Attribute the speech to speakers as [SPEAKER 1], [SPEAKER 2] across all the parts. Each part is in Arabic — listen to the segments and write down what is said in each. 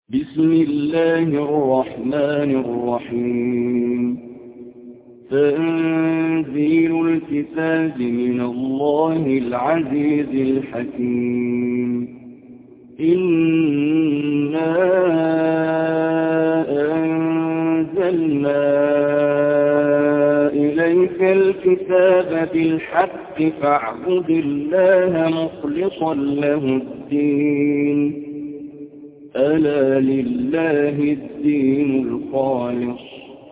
[SPEAKER 1] بسم الله الرحمن الرحيم. تنزيل الكتاب من الله العزيز الحكيم. إنا أنزلنا إليك الكتاب بالحق فاعبد الله مخلصا له الدين. ألا لله الدين الخالص،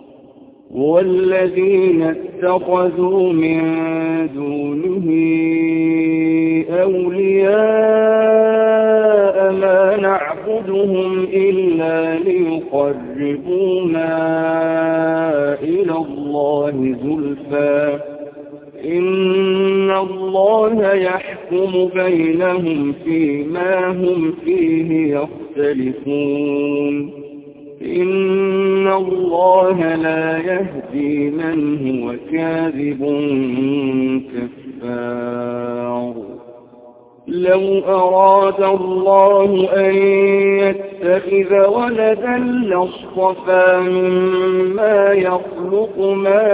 [SPEAKER 1] والذين اتخذوا من دونه أولياء ما نعبدهم إلا ليقربونا إلى الله زلفى إن الله يحكم بينهم فيما هم فيه يختلفون. إن الله لا يهدي من هو كاذب كفار. لو أراد الله أن يتخذ ولدا لاصطفى مما يخلق ما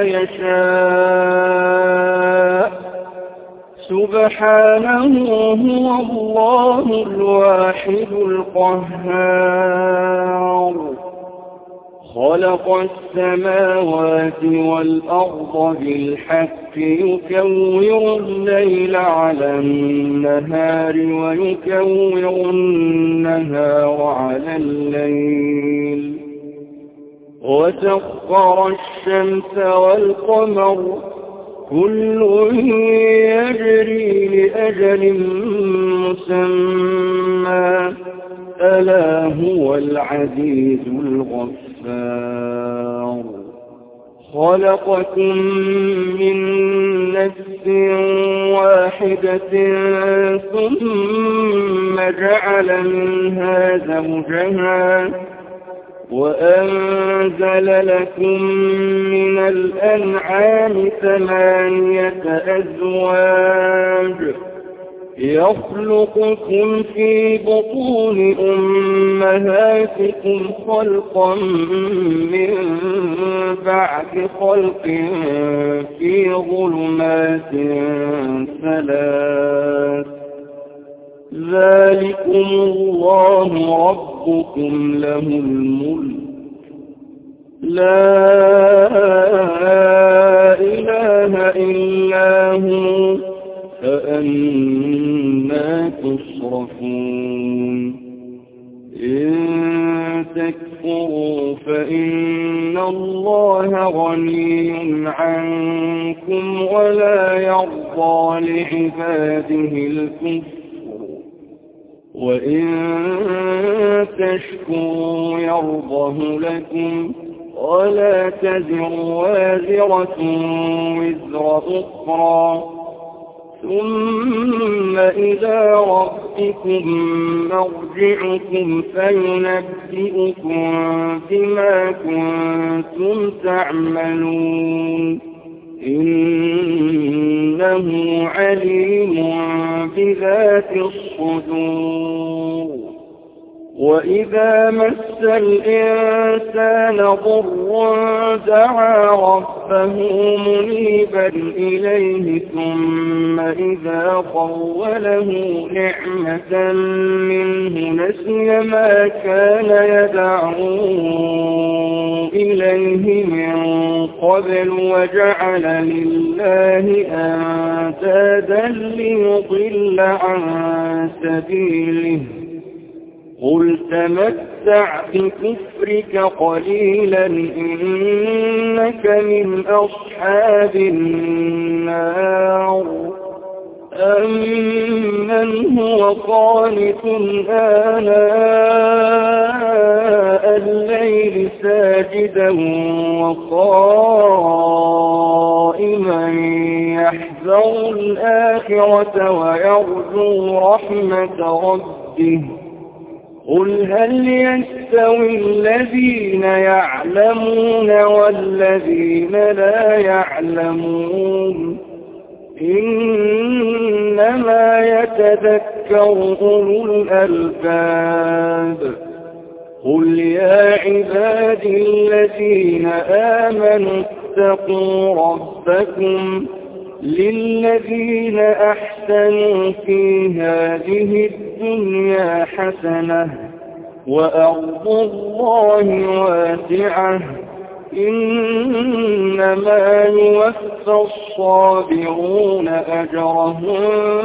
[SPEAKER 1] يشاء سبحانه هو الله الواحد القهار. خلق السماوات والأرض بالحق يكور الليل على النهار ويكور النهار على الليل وسخر الشمس والقمر كل يجري لأجل مسمى ألا هو العزيز الغفار. خلقكم من نفس واحدة ثم جعل منها زوجها وأنزل لكم من الأنعام 8 أزواج يخلقكم في بطون أمهاتكم خلقا من بعد خلق في ظلمات 3 ذلكم الله ربكم له الملك لا إله إلا هو فأنى تصرفون. إن تكفروا فإن الله غني عنكم ولا يرضى لعباده الكفر وإن تشكروا يرضه لكم ولا تزر وازرة وزر أخرى ثم إلى ربكم مرجعكم فينبئكم بما كنتم تعملون إنه عليم بذات الصدور. وإذا مس الإنسان ضر دعا ربه منيبا إليه ثم إذا خوله نعمة منه نسي ما كان يدعو إليه من قبل وجعل لله أندادا ليضل عن سبيله. قل تمتع بكفرك قليلا إنك من أصحاب النار. أمن هو قانت آناء الليل ساجدا وقائما يحذر الآخرة ويرجو رحمة ربه. قل هل يستوي الذين يعلمون والذين لا يعلمون إنما يتذكر أولو الألباب. قل يا عبادي الذين آمنوا اتقوا ربكم للذين أحسنوا في هذه الدنيا حسنة وأرض الله واسعة إنما يوفى الصابرون أجرهم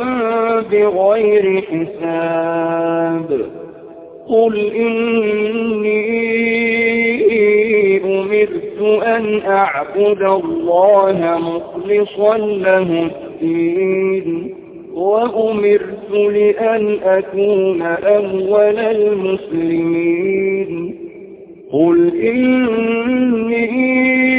[SPEAKER 1] بغير حساب قل إني أمرت أن أعبد الله مخلصا له الدين وأمرت لأن أكون أول المسلمين قل إني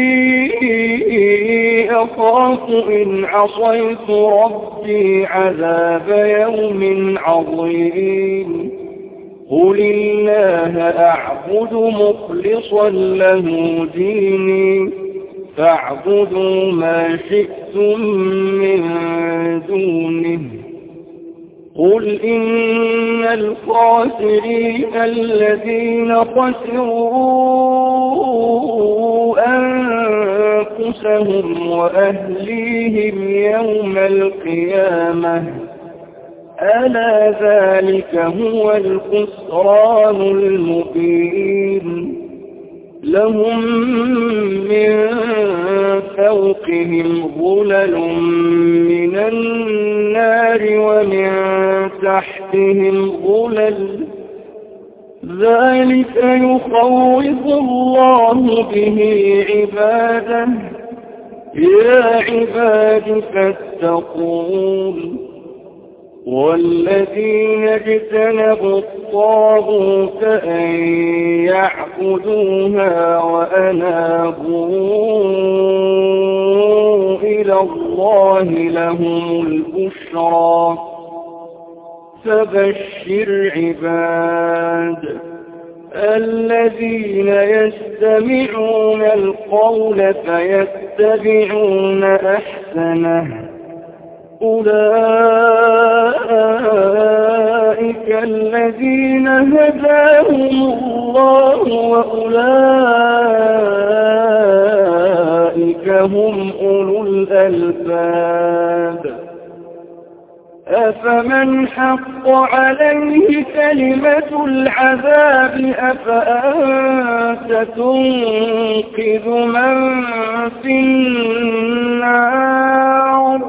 [SPEAKER 1] أخاف إن عصيت ربي عذاب يوم عظيم قل الله أعبد مخلصا له ديني فاعبدوا ما شئتم من دونه قل إن الخاسرين الذين خسروا أنفسهم وأهليهم يوم القيامة ألا ذلك هو الخسران المبين لهم من فوقهم ظلل من النار ومن تحتهم ظلل ذلك يخوف الله به عباده يا عباد فاتقون والذين اجتنبوا الطاغوت أن يعبدوها وأنابوا إلى الله لهم البشرى فبشر عباد الذين يستمعون القول فيتبعون أحسنه أولئك الذين هداهم الله وأولئك هم أولو الألباب أفمن حق عليه كلمة العذاب أفأنت تنقذ من في النار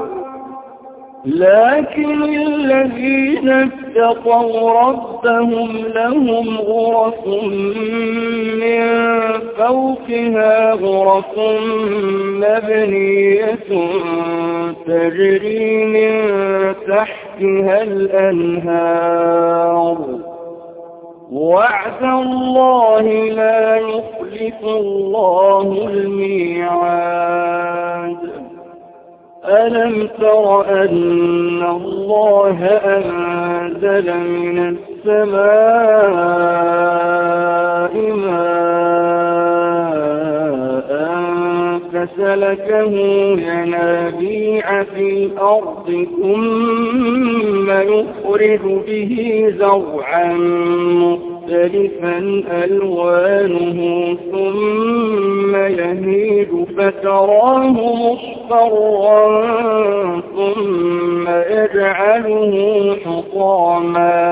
[SPEAKER 1] لكن الذين اتقوا ربهم لهم غرف من فوقها غرف مبنية تجري من تحتها الأنهار وعد الله لا يخلف الله الميعاد ألم تر أن الله أنزل من السماء ماء فسلكه ينابيع في الأرض ثم يخرج به زرعا مختلفا ألوانه ثم يهيج فتراه مصفرا ثم يجعله حطاما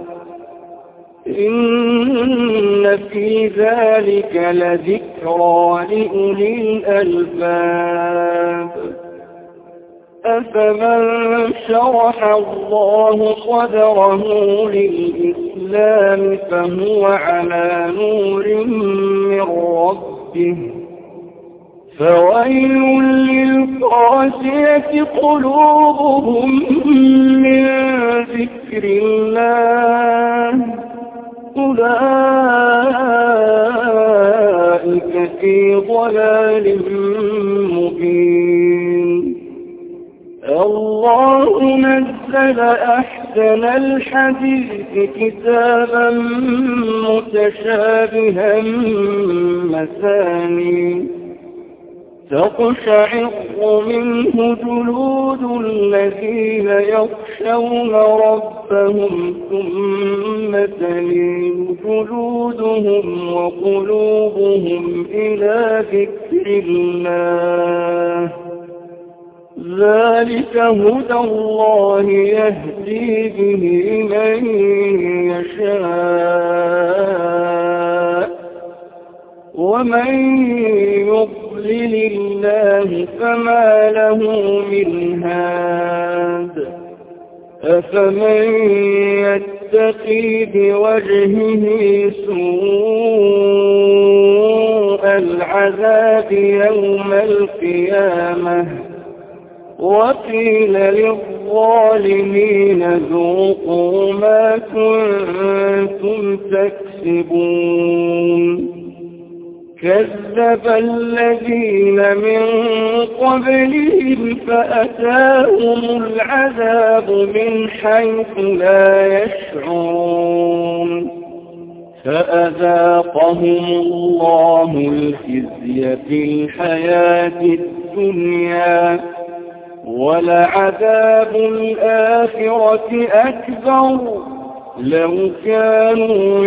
[SPEAKER 1] إن في ذلك لذكرى لأولي الألباب أفمن شرح الله صدره للإسلام فهو على نور من ربه فويل للقاسية قلوبهم من ذكر الله أولئك في ضلال مبين الله نزل أحسن الحديث كتابا متشابها مثاني تقشعر منه جلود الذين يخشون ربهم ثم تلين جلودهم وقلوبهم إلى ذكر الله ذلك هدى الله يهدي به من يشاء ومن يضلل الله فما له من هاد أفمن يتقي بوجهه سوء العذاب يوم القيامة وقيل للظالمين ذوقوا ما كنتم تكسبون كذب الذين من قبلهم فأتاهم العذاب من حيث لا يشعرون فأذاقهم الله الخزي في الحياة الدنيا ولعذاب الآخرة أكبر لو كانوا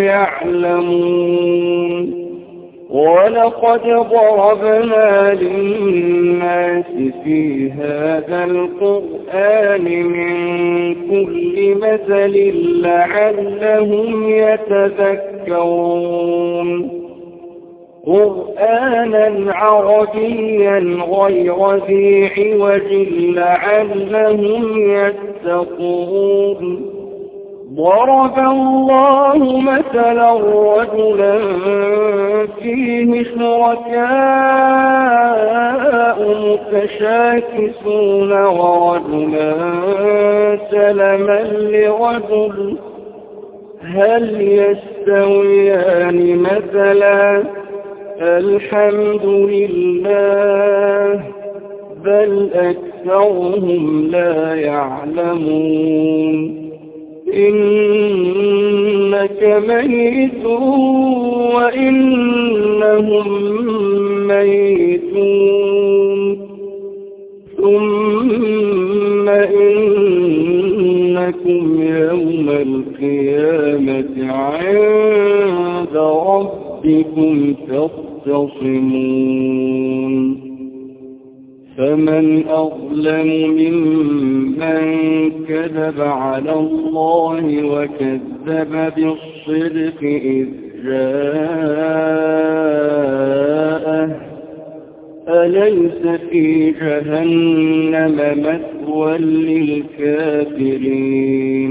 [SPEAKER 1] يعلمون ولقد ضربنا للناس في هذا القرآن من كل مثل لعلهم يتذكرون قرآنا عربيا غير ذي عوج لعلهم يتقون ضرب الله مثلا رجلا فيه شركاء متشاكسون ورجلا سلما لرجل هل يستويان مثلا الحمد لله بل أكثرهم لا يعلمون إنك ميت وإنهم ميتون ثم إنكم يوم القيامة عند ربكم تختصمون فمن أظلم ممن كذب على الله وكذب بالصدق إذ جاءه أليس في جهنم مثوى للكافرين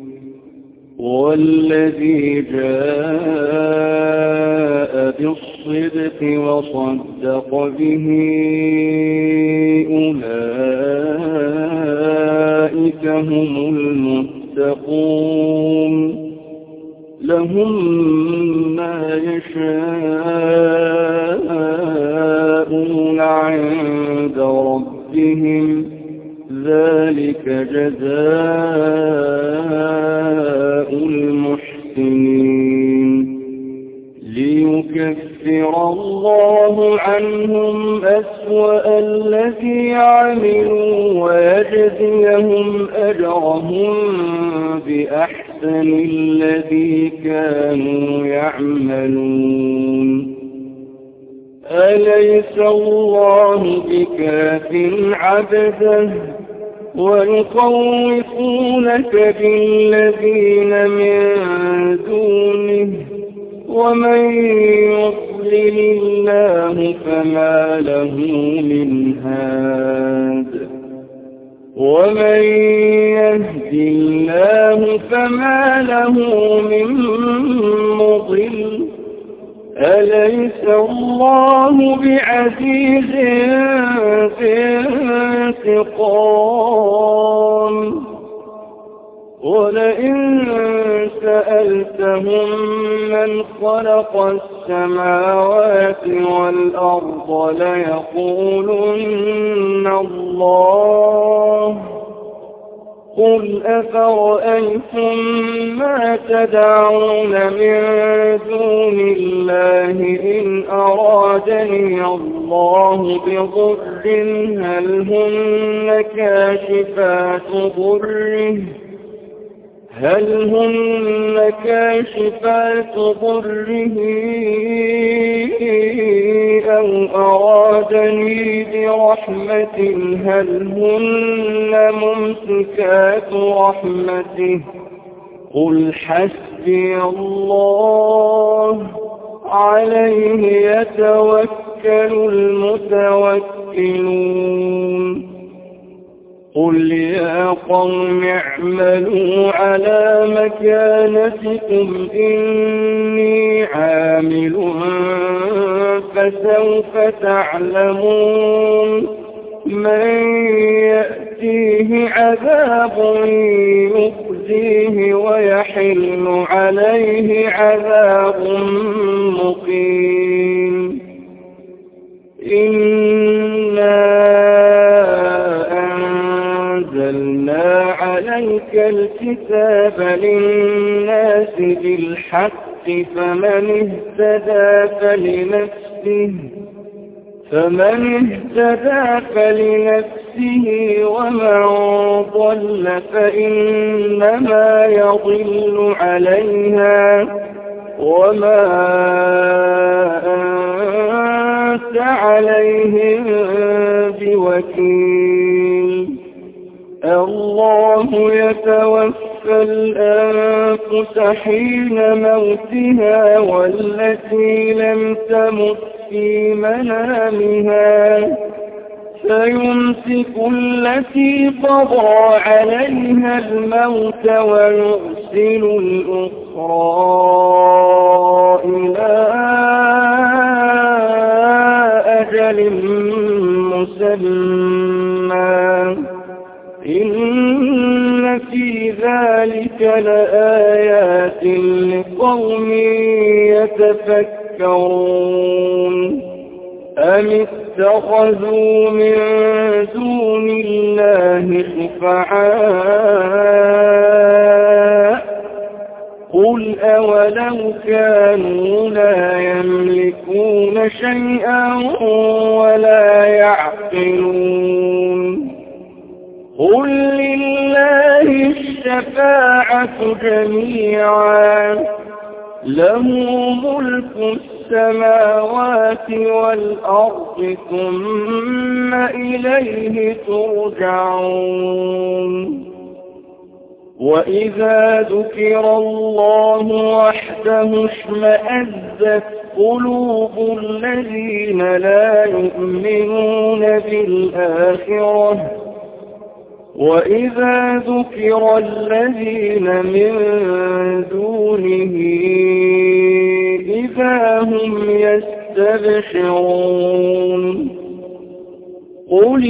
[SPEAKER 1] والذي جاء بالصدق وصدق به أولئك هم المتقون لهم ما يشاءون عند ربهم ذلك جزاء المحسنين ليكفر الله عنهم أسوأ الذي عملوا ويجزيهم أجرهم بأحسن الذي كانوا يعملون أليس الله بكاف عبده ويخوفونك بالذين من دونه ومن يضلل الله فما له من هاد ومن يهد الله فما له من مضل أليس الله بعزيز ذي انتقام ولئن سألتهم من خلق السماوات والأرض ليقولن الله قل أفرأيتم ما تدعون من دون الله إن أرادني الله بضر هل هن كاشفات ضره أو أرادني برحمة هل هن ممسكات رحمته قل حسبي الله عليه يتوكل المتوكلون قل يا قوم اعملوا على مكانتكم إني عامل فسوف تعلمون من يأتيه عذاب يخزيه ويحل عليه عذاب مقيم إنا أنزلنا عليك الكتاب للناس بالحق فمن اهتدى فلنفسه ومن ضل فإنما يضل عليها وما أنت عليهم بوكيل الله يتوفى الأنفس حين موتها والتي لم تمت في منامها فيمسك التي قضى عليها الموت ويرسل الأخرى إلى أجل مسمى إن في ذلك لآيات لقوم يتفكرون أم اتخذوا من دون الله شفعاء قل أولو كانوا لا يملكون شيئا ولا يعقلون قل لله الشفاعة جميعا له ملك السماوات والأرض ثم إليه ترجعون وإذا ذكر الله وحده اشمأزت قلوب الذين لا يؤمنون بالآخرة وإذا ذكر الذين من دونه إذا هم يستبشرون قل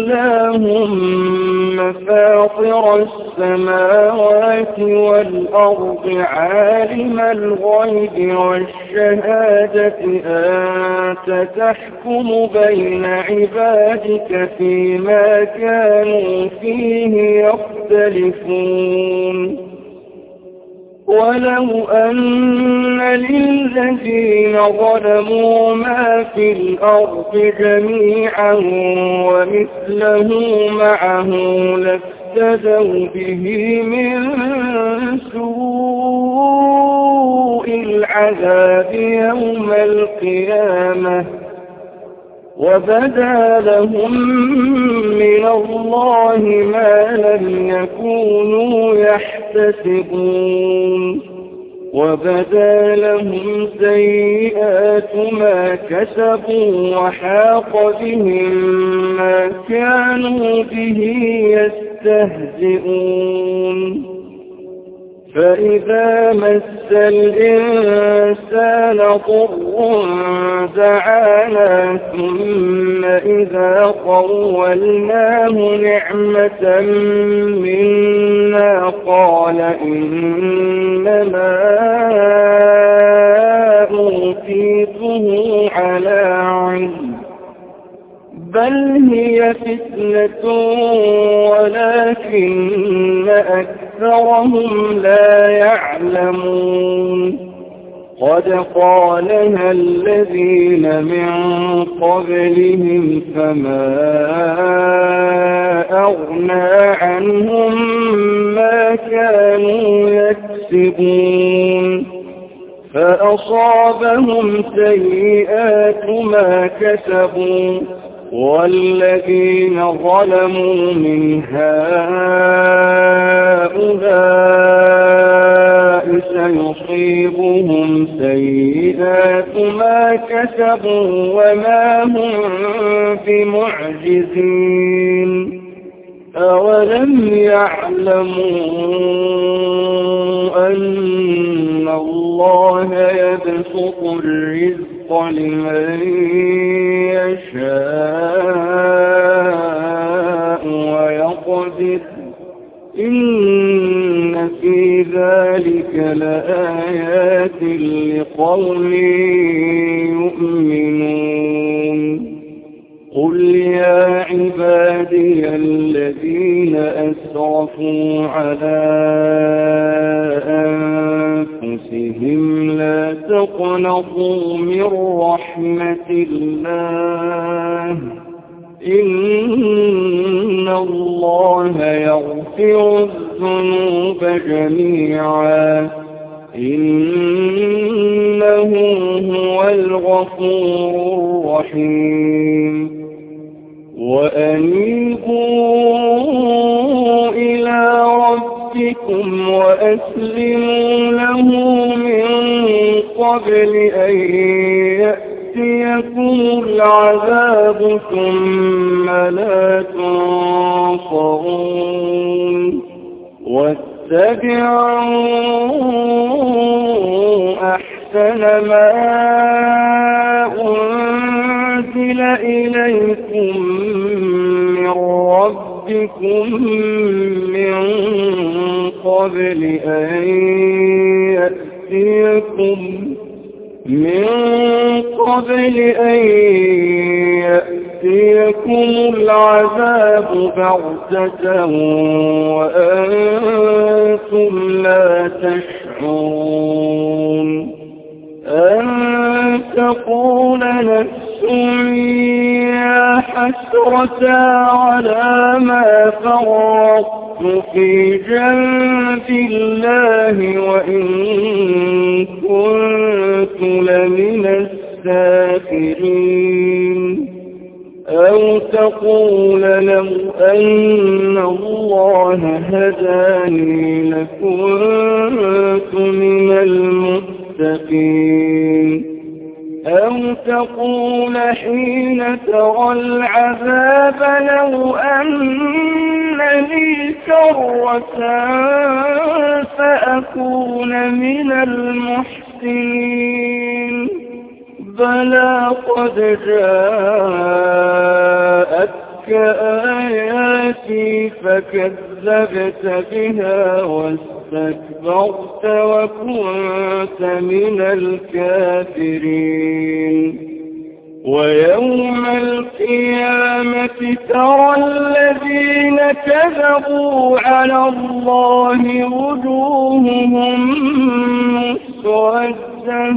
[SPEAKER 1] اللهم فاطر السماوات والأرض عالم الغيب والشهادة أنت تحكم بين عبادك فيما كانوا فيه يختلفون ولو أن للذين ظلموا ما في الأرض جميعا ومثله معه لافتدوا به من سوء العذاب يوم القيامة وبدا لهم من الله ما لم يكونوا يحتسبون وبدا لهم سيئات ما كسبوا وحاق بهم ما كانوا به يستهزئون فإذا مس الإنسان ضر دعانا ثم إذا خولناه نعمة منا قال إنما أوتيته على علم بل هي فتنة ولكن أكثرهم لا يعلمون قد قالها الذين من قبلهم فما أغنى عنهم ما كانوا يكسبون فأصابهم سيئات ما كسبوا والذين ظلموا من هؤلاء سيصيبهم سيئات ما كسبوا وما هم بمعجزين أولم يعلموا أن الله يبسط الرزق لمن يشاء ويقدر إن في ذلك لآيات لقوم يؤمنون قل يا عبادي الذين أسرفوا على أنفسهم لا تقنطوا من رحمة الله إن الله يغفر الذنوب جميعا إنه هو الغفور الرحيم وأنيبوا إلى ربكم وأسلموا له من قبل أن يأتيكم العذاب ثم لا تنصرون واتبعوا أحسن ما أنزل إليكم من ربكم من قبل أن يأتيكم العذاب بغتة وأنتم لا تشعرون أن تقول نفس يا حسرة على ما فرطت في جنب الله وإن كنت لمن الساخرين أو تقول لو أن الله هداني لكنت من المتقين أو تقول حين ترى العذاب لو أن لي كرة فأكون من المحسنين بلى قد جاءتك آياتي فكذبت بها واستكبرت وكنت من الكافرين ويوم القيامة ترى الذين كذبوا على الله وجوههم مسودة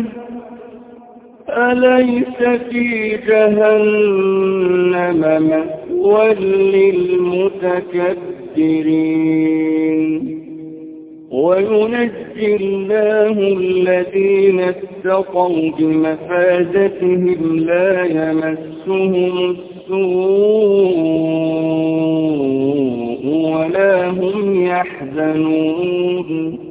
[SPEAKER 1] أليس في جهنم مثوى للمتكبرين وينجي الله الذين اتقوا بمفازتهم لا يمسهم السوء ولا هم يحزنون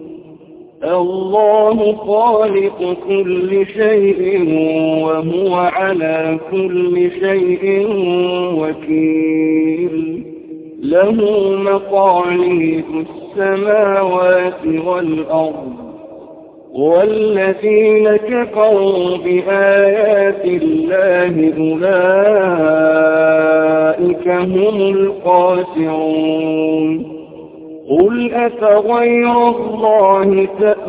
[SPEAKER 1] الله خالق كل شيء وهو على كل شيء وكيل له مقاليد السماوات والأرض والذين كفروا بآيات الله أولئك هم الخاسرون قل أفغير الله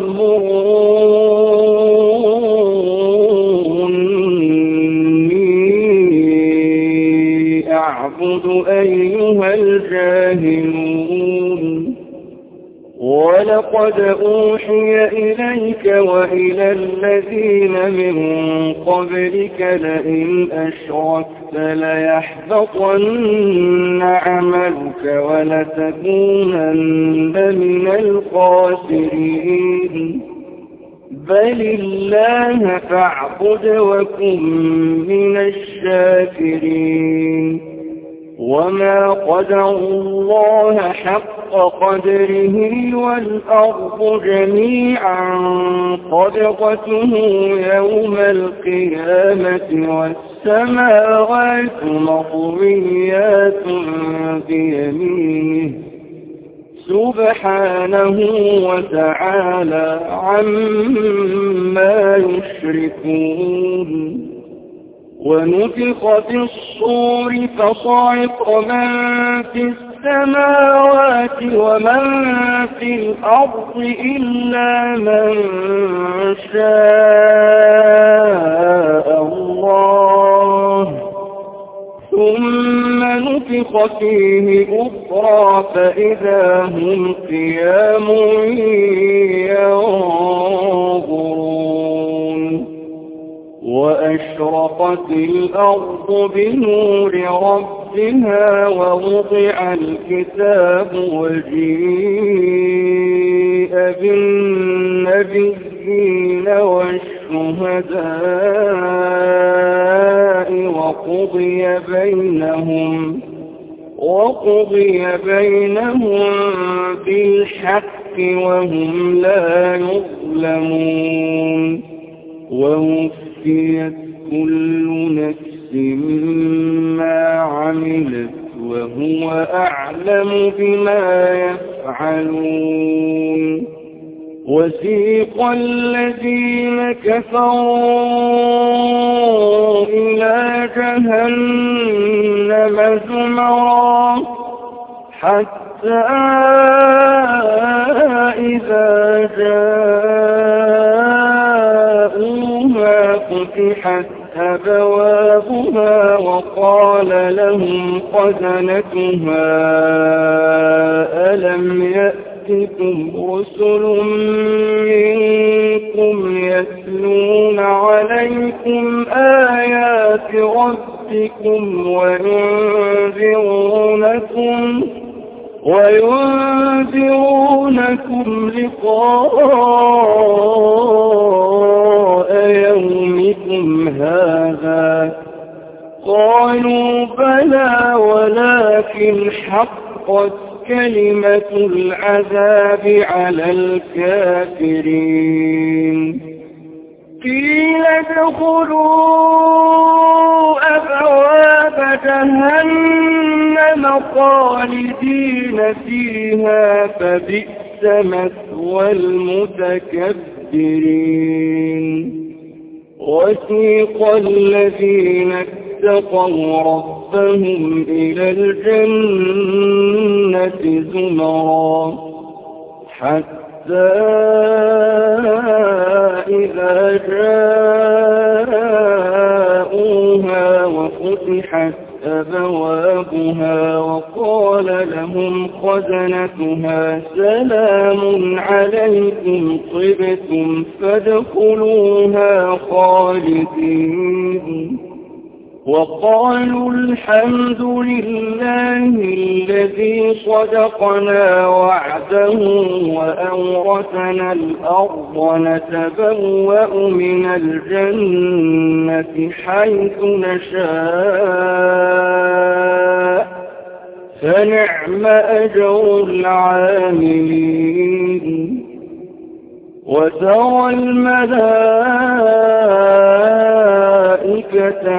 [SPEAKER 1] تأمروني أعبد أيها الجاهلون ولقد أوحي إليك وإلى الذين من قبلك لئن أشركت ليحبطن عملك ولتكونن من الخاسرين بل الله فاعبد وكن من الشاكرين وما قدروا الله حق قدره والأرض جميعا قبضته يوم القيامة والسماوات مطويات بيمينه سبحانه وتعالى عما يشركون ونفخ في الصور فصعق من في السماوات ومن في الأرض إلا من شاء الله ثم نفخ فيه أخرى فإذا هم قيام ينظرون وأشرقت الأرض بنور ربها ووضع الكتاب وجيء بالنبيين والشهداء وقضي بينهم بالحق وهم لا يظلمون ووفيت كل نفس ما عملت وهو أعلم بما يفعلون وسيق الذين كفروا إلى جهنم زمرا حتى إذا جاءوها فتحت أبوابها وقال لهم خزنتها ألم يأتكم رسل منكم يتلون عليكم آيات ربكم وينذرونكم لقاء يومكم هذا قالوا بلى ولكن حقت كلمة العذاب على الكافرين قيل ادخلوا أبواب جهنم خالدين فيها فبئس مثوى المتكبرين وسيق الذين اتقوا ربهم إلى الجنة زمرا حتى إذا جاءوها وفتحت أبوابها وقال لهم خزنتها سلام عليكم طبتم فادخلوها خالدين وقالوا الحمد لله الذي صدقنا وعده وأورثنا الأرض نتبوأ من الجنة حيث نشاء فنعم أجر العاملين وترى الملائكة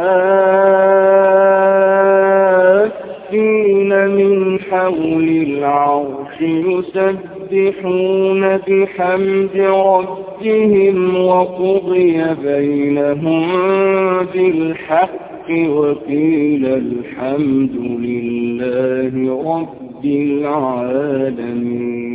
[SPEAKER 1] حافين من حول العرش يسبحون بحمد ربهم وقضي بينهم بالحق وقيل الحمد لله رب العالمين